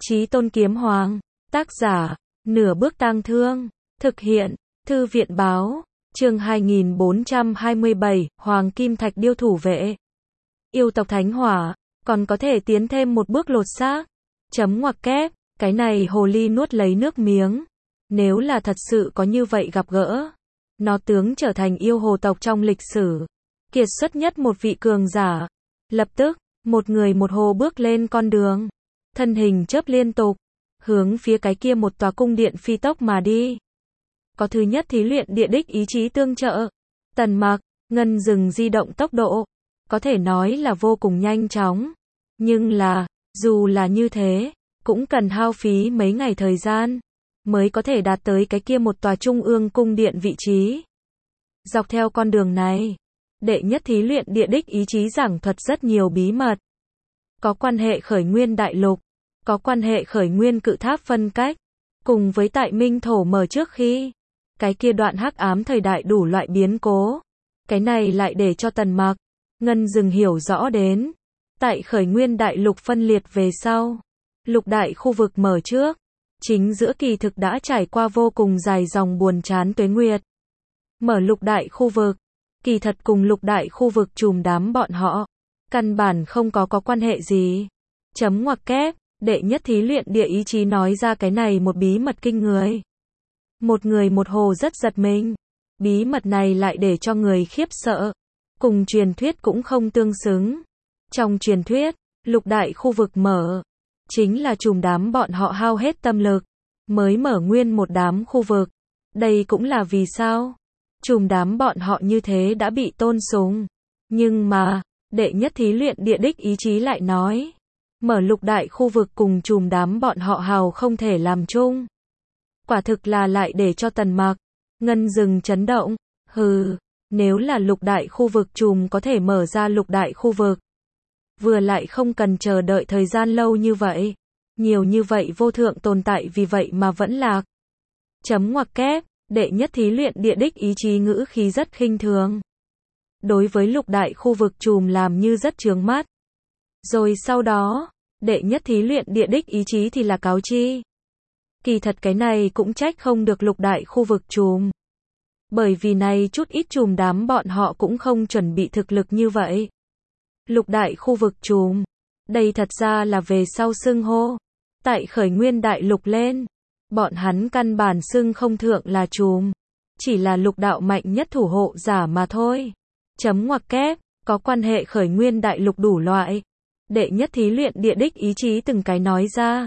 Chí Tôn Kiếm Hoàng. Tác giả, Nửa Bước Tang Thương. Thực hiện, Thư viện Báo. Chương 2427, Hoàng Kim Thạch Điêu thủ vệ. Yêu tộc Thánh Hỏa, còn có thể tiến thêm một bước lột xác. Chấm ngoặc kép, cái này hồ ly nuốt lấy nước miếng. Nếu là thật sự có như vậy gặp gỡ, nó tướng trở thành yêu hồ tộc trong lịch sử kiệt xuất nhất một vị cường giả. Lập tức, một người một hồ bước lên con đường, thân hình chớp liên tục, hướng phía cái kia một tòa cung điện phi tốc mà đi. Có thứ nhất thí luyện địa đích ý chí tương trợ, Tần Mặc, Ngân Dừng di động tốc độ, có thể nói là vô cùng nhanh chóng. Nhưng là, dù là như thế, cũng cần hao phí mấy ngày thời gian, mới có thể đạt tới cái kia một tòa trung ương cung điện vị trí. Dọc theo con đường này, đệ nhất thí luyện địa đích ý chí giảng thuật rất nhiều bí mật. Có quan hệ khởi nguyên đại lục, có quan hệ khởi nguyên cự tháp phân cách, cùng với tại Minh Thổ mở trước khi, cái kia đoạn hắc ám thời đại đủ loại biến cố. Cái này lại để cho Tần Mặc, Ngân Dừng hiểu rõ đến. Tại khởi nguyên đại lục phân liệt về sau, lục đại khu vực mở trước, chính giữa kỳ thực đã trải qua vô cùng dài dòng buồn chán tuế nguyệt. Mở lục đại khu vực, kỳ thật cùng lục đại khu vực chùm đám bọn họ, căn bản không có quan hệ gì. Chấm ngoặc kép, đệ nhất thí luyện địa ý chí nói ra cái này một bí mật kinh người. Một người một hồ rất giật mình. Bí mật này lại để cho người khiếp sợ. Cùng truyền thuyết cũng không tương xứng. Trong truyền thuyết, lục đại khu vực mở, chính là chùm đám bọn họ hao hết tâm lực, mới mở nguyên một đám khu vực. Đây cũng là vì sao chùm đám bọn họ như thế đã bị tôn sùng. Nhưng mà, đệ nhất thí luyện địa đích ý chí lại nói, mở lục đại khu vực cùng chùm đám bọn họ hào không thể làm chung. Quả thực là lại để cho Tần Mặc, Ngân Dừng chấn động. Hừ, nếu là lục đại khu vực chùm có thể mở ra lục đại khu vực, vừa lại không cần chờ đợi thời gian lâu như vậy. Nhiều như vậy vô thượng tồn tại vì vậy mà vẫn lạc. Chấm ngoặc kép, đệ nhất thí luyện địa đích ý chí ngữ khí rất khinh thường. Đối với lục đại khu vực chùm làm như rất chướng mắt. Rồi sau đó, đệ nhất thí luyện địa đích ý chí thì là cáo chi. Kỳ thật cái này cũng trách không được lục đại khu vực chùm. Bởi vì này chút ít chùm đám bọn họ cũng không chuẩn bị thực lực như vậy. Lục đại khu vực chùm, đây thật ra là về sau xưng hô. Tại khởi nguyên đại lục lên, bọn hắn căn bản xưng không thượng là chùm, chỉ là lục đạo mạnh nhất thủ hộ giả mà thôi. Chấm ngoặc kép, có quan hệ khởi nguyên đại lục đủ loại. Đệ nhất thí luyện địa đích ý chí từng cái nói ra.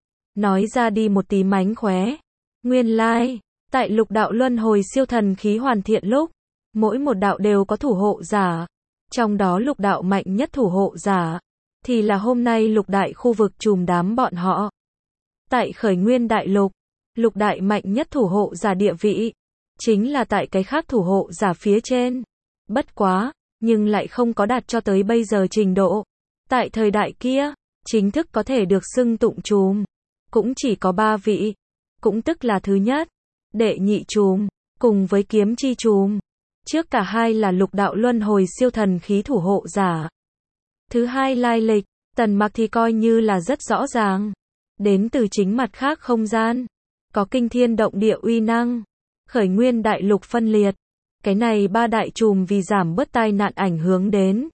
Nói ra đi một tí mánh khóe. Nguyên lai, tại lục đạo luân hồi siêu thần khí hoàn thiện lúc, mỗi một đạo đều có thủ hộ giả. Trong đó lục đạo mạnh nhất thủ hộ giả, thì là hôm nay lục đại khu vực chùm đám bọn họ. Tại khởi nguyên đại lục, lục đại mạnh nhất thủ hộ giả địa vị, chính là tại cái khác thủ hộ giả phía trên. Bất quá, nhưng lại không có đạt cho tới bây giờ trình độ. Tại thời đại kia, chính thức có thể được xưng tụng chùm, cũng chỉ có 3 vị. Cũng tức là thứ nhất, đệ nhị chùm, cùng với kiếm chi chùm. Trước cả hai là lục đạo luân hồi siêu thần khí thủ hộ giả. Thứ hai lai lịch, Tần Mặc thì coi như là rất rõ ràng. Đến từ chính mặt khác không gian. Có kinh thiên động địa uy năng. Khởi nguyên đại lục phân liệt. Cái này 3 đại chùm vì giảm bớt tai nạn ảnh hưởng đến.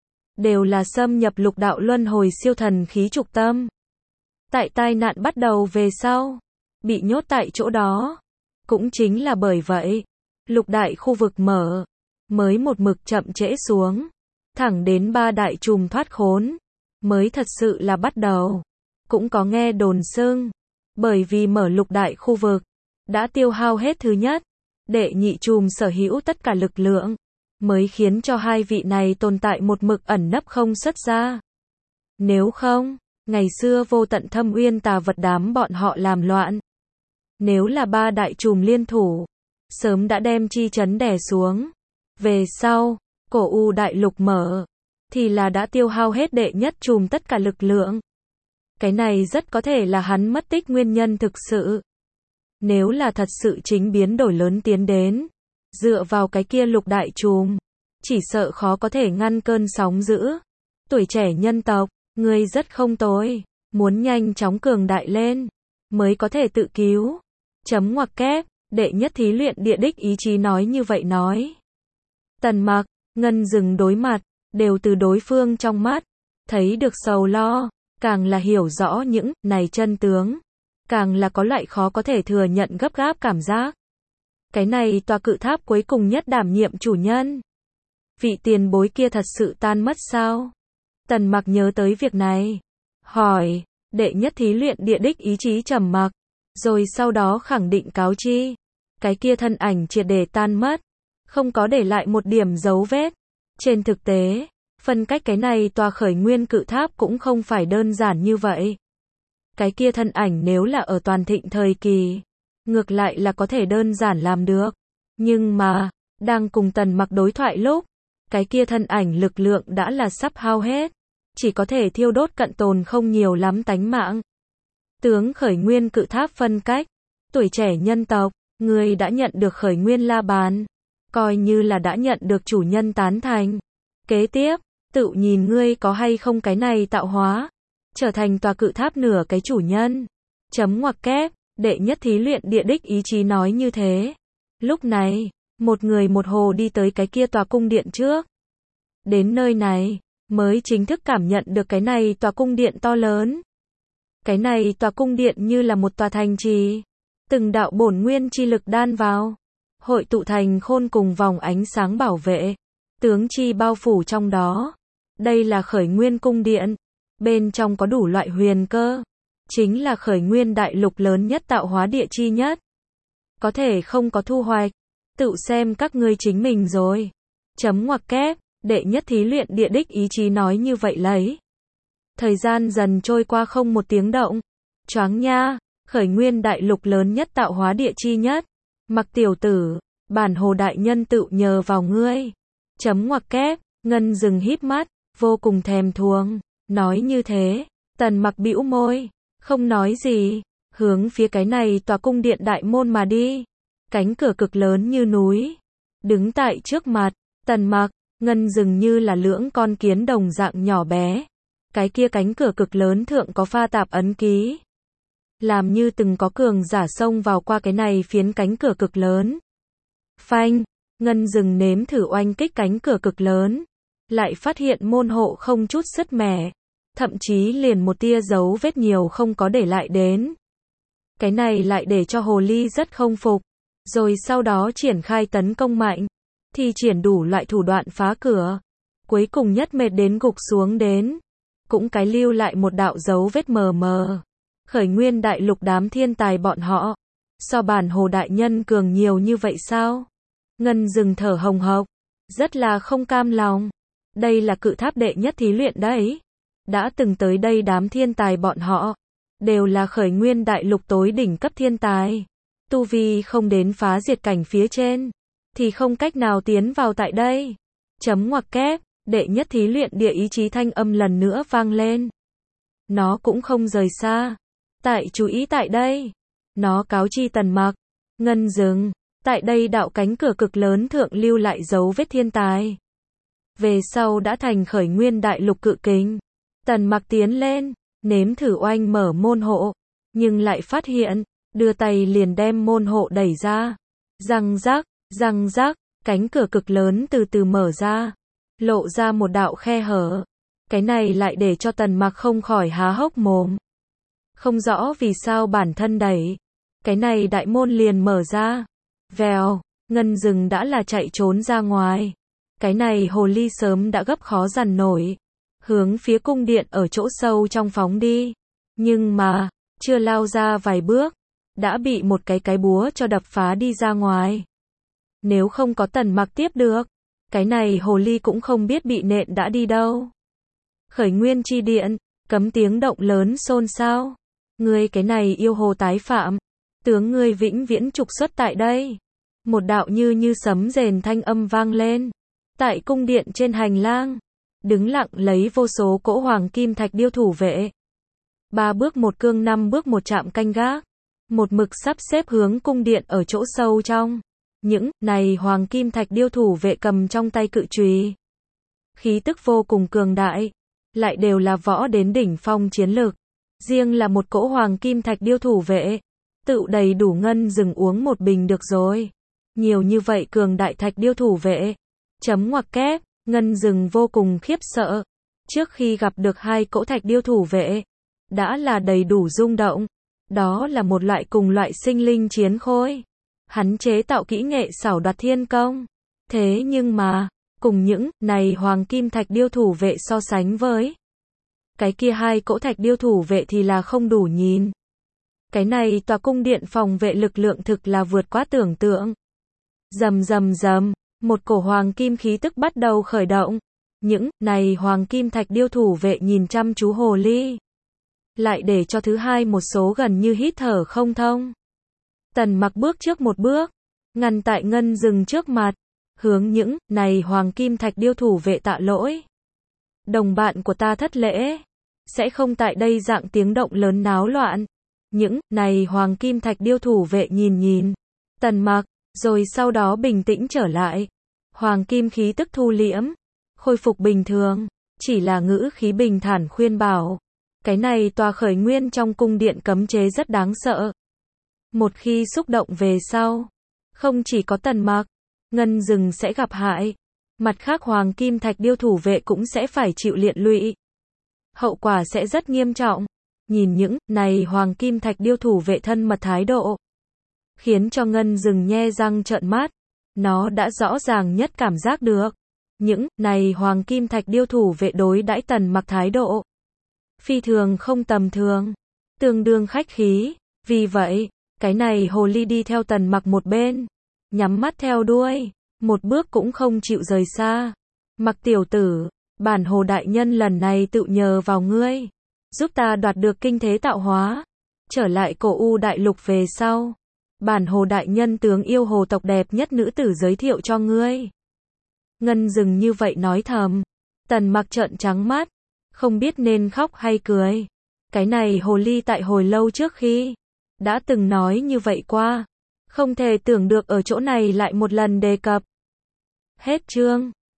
Đều là xâm nhập lục đạo luân hồi siêu thần khí trục tâm. Tại tai nạn bắt đầu về sau, bị nhốt tại chỗ đó. Cũng chính là bởi vậy, lục đại khu vực mở, mới một mực chậm trễ xuống. Thẳng đến 3 đại chùm thoát khốn, mới thật sự là bắt đầu. Cũng có nghe đồn xưng, bởi vì mở lục đại khu vực, đã tiêu hao hết thứ nhất, đệ nhị chùm sở hữu tất cả lực lượng, mới khiến cho hai vị này tồn tại một mực ẩn nấp không xuất ra. Nếu không, ngày xưa vô tận thâm uyên tà vật đám bọn họ làm loạn. Nếu là 3 đại chùm liên thủ, sớm đã đem chi chấn đè xuống. Về sau, cổ u đại lục mở, thì là đã tiêu hao hết đệ nhất chùm tất cả lực lượng. Cái này rất có thể là hắn mất tích nguyên nhân thực sự. Nếu là thật sự chính biến đổi lớn tiến đến, dựa vào cái kia lục đại chùm, chỉ sợ khó có thể ngăn cơn sóng dữ. Tuổi trẻ nhân tộc, ngươi rất không tồi. muốn nhanh chóng cường đại lên, mới có thể tự cứu. Chấm ngoặc kép, đệ nhất thí luyện địa đích ý chí nói như vậy nói. Tần Mặc, Ngân Dừng đối mặt, đều từ đối phương trong mắt, thấy được sầu lo, càng là hiểu rõ những này chân tướng, càng là có loại khó có thể thừa nhận gấp gáp cảm giác. Cái này tòa cự tháp cuối cùng nhất đảm nhiệm chủ nhân. Vị tiền bối kia thật sự tan mất sao? Tần Mặc nhớ tới việc này, hỏi, đệ nhất thí luyện địa đích ý chí trầm mặc, rồi sau đó khẳng định cáo chi. Cái kia thân ảnh triệt để tan mất, không có để lại một điểm dấu vết. Trên thực tế, phân cách cái này tòa khởi nguyên cự tháp cũng không phải đơn giản như vậy. Cái kia thân ảnh nếu là ở toàn thịnh thời kỳ, ngược lại là có thể đơn giản làm được. Nhưng mà, đang cùng Tần Mặc đối thoại lúc, cái kia thân ảnh lực lượng đã là sắp hao hết, chỉ có thể thiêu đốt cận tồn không nhiều lắm tánh mạng. Tướng khởi nguyên cự tháp phân cách, tuổi trẻ nhân tộc, ngươi đã nhận được khởi nguyên la bàn, coi như là đã nhận được chủ nhân tán thành. Kế tiếp, tự nhìn ngươi có hay không cái này tạo hóa, trở thành tòa cự tháp nửa cái chủ nhân. Chấm ngoặc kép, đệ nhất thí luyện địa đích ý chí nói như thế. Lúc này, một người một hồ đi tới cái kia tòa cung điện trước. Đến nơi này, mới chính thức cảm nhận được cái này tòa cung điện to lớn. Cái này tòa cung điện như là một tòa thành trì, từng đạo bổn nguyên chi lực đan vào, hội tụ thành khôn cùng vòng ánh sáng bảo vệ, tướng chi bao phủ trong đó. Đây là khởi nguyên cung điện, bên trong có đủ loại huyền cơ, chính là khởi nguyên đại lục lớn nhất tạo hóa địa chi nhất. Có thể không có thu hoạch, tự xem các ngươi chính mình rồi. Chấm ngoặc kép, đệ nhất thí luyện địa đích ý chí nói như vậy lấy. Thời gian dần trôi qua không một tiếng động. Choáng nha, khởi nguyên đại lục lớn nhất tạo hóa địa chi nhất. Mặc tiểu tử, bản hồ đại nhân tự nhờ vào ngươi. Chấm ngoặc kép, Ngân Dừng híp mắt, vô cùng thèm thuồng. Nói như thế, Tần Mặc bĩu môi, không nói gì, hướng phía cái này tòa cung điện đại môn mà đi. Cánh cửa cực lớn như núi, đứng tại trước mặt, Tần Mặc, Ngân Dừng như là lưỡng con kiến đồng dạng nhỏ bé. Cái kia cánh cửa cực lớn thượng có pha tạp ấn ký, làm như từng có cường giả xông vào qua cái này phiến cánh cửa cực lớn. Phanh, Ngân Dừng nếm thử oanh kích cánh cửa cực lớn, lại phát hiện môn hộ không chút sứt mẻ, thậm chí liền một tia dấu vết nhiều không có để lại đến. Cái này lại để cho hồ ly rất không phục, rồi sau đó triển khai tấn công mạnh, thì triển đủ loại thủ đoạn phá cửa, cuối cùng nhất mệt đến gục xuống đến, cũng cái lưu lại một đạo dấu vết mờ mờ. Khởi nguyên đại lục đám thiên tài bọn họ, so bản hồ đại nhân cường nhiều như vậy sao? Ngân Dừng thở hồng hộc, rất là không cam lòng. Đây là cự tháp đệ nhất thí luyện đấy. Đã từng tới đây đám thiên tài bọn họ, đều là khởi nguyên đại lục tối đỉnh cấp thiên tài. Tu vi không đến phá diệt cảnh phía trên, thì không cách nào tiến vào tại đây. Chấm ngoặc kép, đệ nhất thí luyện địa ý chí thanh âm lần nữa vang lên. Nó cũng không rời xa. Tại chú ý tại đây. Nó cáo chi Tần Mặc, Ngân Dừng, tại đây đạo cánh cửa cực lớn thượng lưu lại dấu vết thiên tài. Về sau đã thành khởi nguyên đại lục cự kình. Tần Mặc tiến lên, nếm thử oanh mở môn hộ, nhưng lại phát hiện, đưa tay liền đem môn hộ đẩy ra. Răng rắc, cánh cửa cực lớn từ từ mở ra, lộ ra một đạo khe hở. Cái này lại để cho Tần Mặc không khỏi há hốc mồm. Không rõ vì sao bản thân đẩy, cái này đại môn liền mở ra. Vèo, Ngân Dừng đã là chạy trốn ra ngoài. Cái này hồ ly sớm đã gấp khó dằn nổi, hướng phía cung điện ở chỗ sâu trong phóng đi. Nhưng mà, chưa lao ra vài bước, đã bị một cái búa cho đập phá đi ra ngoài. Nếu không có Tần Mặc tiếp được, cái này hồ ly cũng không biết bị nện đã đi đâu. Khởi nguyên chi điện, cấm tiếng động lớn xôn xao. Ngươi cái này yêu hồ tái phạm, tướng ngươi vĩnh viễn trục xuất tại đây. Một đạo như sấm rền thanh âm vang lên. Tại cung điện trên hành lang, đứng lặng lấy vô số cỗ hoàng kim thạch điêu thủ vệ. 3 bước một cương 5 bước một chạm canh gác. Một mực sắp xếp hướng cung điện ở chỗ sâu trong. Những này hoàng kim thạch điêu thủ vệ cầm trong tay cự chùy, khí tức vô cùng cường đại, lại đều là võ đến đỉnh phong chiến lực. Riêng là một cỗ hoàng kim thạch điêu thủ vệ, tự đầy đủ Ngân Dừng uống một bình được rồi. Nhiều như vậy cường đại thạch điêu thủ vệ. Chấm ngoặc kép, Ngân Dừng vô cùng khiếp sợ. Trước khi gặp được hai cỗ thạch điêu thủ vệ, đã là đầy đủ rung động. Đó là một loại cùng loại sinh linh chiến khôi. Hắn chế tạo kỹ nghệ xảo đoạt thiên công. Thế nhưng mà, cùng những này hoàng kim thạch điêu thủ vệ so sánh với cái kia hai cỗ thạch điêu thủ vệ thì là không đủ nhìn. Cái này tòa cung điện phòng vệ lực lượng thực là vượt quá tưởng tượng. Rầm rầm rầm, một cổ hoàng kim khí tức bắt đầu khởi động. Những này hoàng kim thạch điêu thủ vệ nhìn chăm chú hồ ly, lại để cho thứ hai một số gần như hít thở không thông. Tần Mặc bước trước một bước, ngăn tại Ngân Dừng trước mặt, hướng những này hoàng kim thạch điêu thủ vệ tạ lỗi. Đồng bạn của ta thất lễ, sẽ không tại đây dạng tiếng động lớn náo loạn. Những này hoàng kim thạch điêu thủ vệ nhìn Tần Mặc, rồi sau đó bình tĩnh trở lại. Hoàng kim khí tức thu liễm, khôi phục bình thường, chỉ là ngữ khí bình thản khuyên bảo. Cái này tòa khởi nguyên trong cung điện cấm chế rất đáng sợ. Một khi xúc động về sau, không chỉ có Tần Mặc, Ngân Dừng sẽ gặp hại. Mặt khác hoàng kim thạch điêu thủ vệ cũng sẽ phải chịu liên lụy. Hậu quả sẽ rất nghiêm trọng. Nhìn những này hoàng kim thạch điêu thủ vệ thân mật thái độ, khiến cho Ngân Dừng nhe răng trợn mắt. Nó đã rõ ràng nhất cảm giác được. Những này hoàng kim thạch điêu thủ vệ đối đãi Tần Mặc thái độ phi thường không tầm thường, tương đương khách khí. Vì vậy, cái này hồ ly đi theo Tần Mặc một bên, nhắm mắt theo đuôi, một bước cũng không chịu rời xa. Mặc tiểu tử, bản hồ đại nhân lần này tự nhờ vào ngươi, giúp ta đoạt được kinh thế tạo hóa, trở lại cổ u đại lục về sau, bản hồ đại nhân tướng yêu hồ tộc đẹp nhất nữ tử giới thiệu cho ngươi. Ngân Dừng như vậy nói thầm. Tần Mặc trợn trắng mắt, không biết nên khóc hay cười. Cái này hồ ly tại hồi lâu trước khi đã từng nói như vậy qua, không thể tưởng được ở chỗ này lại một lần đề cập. Hết chương.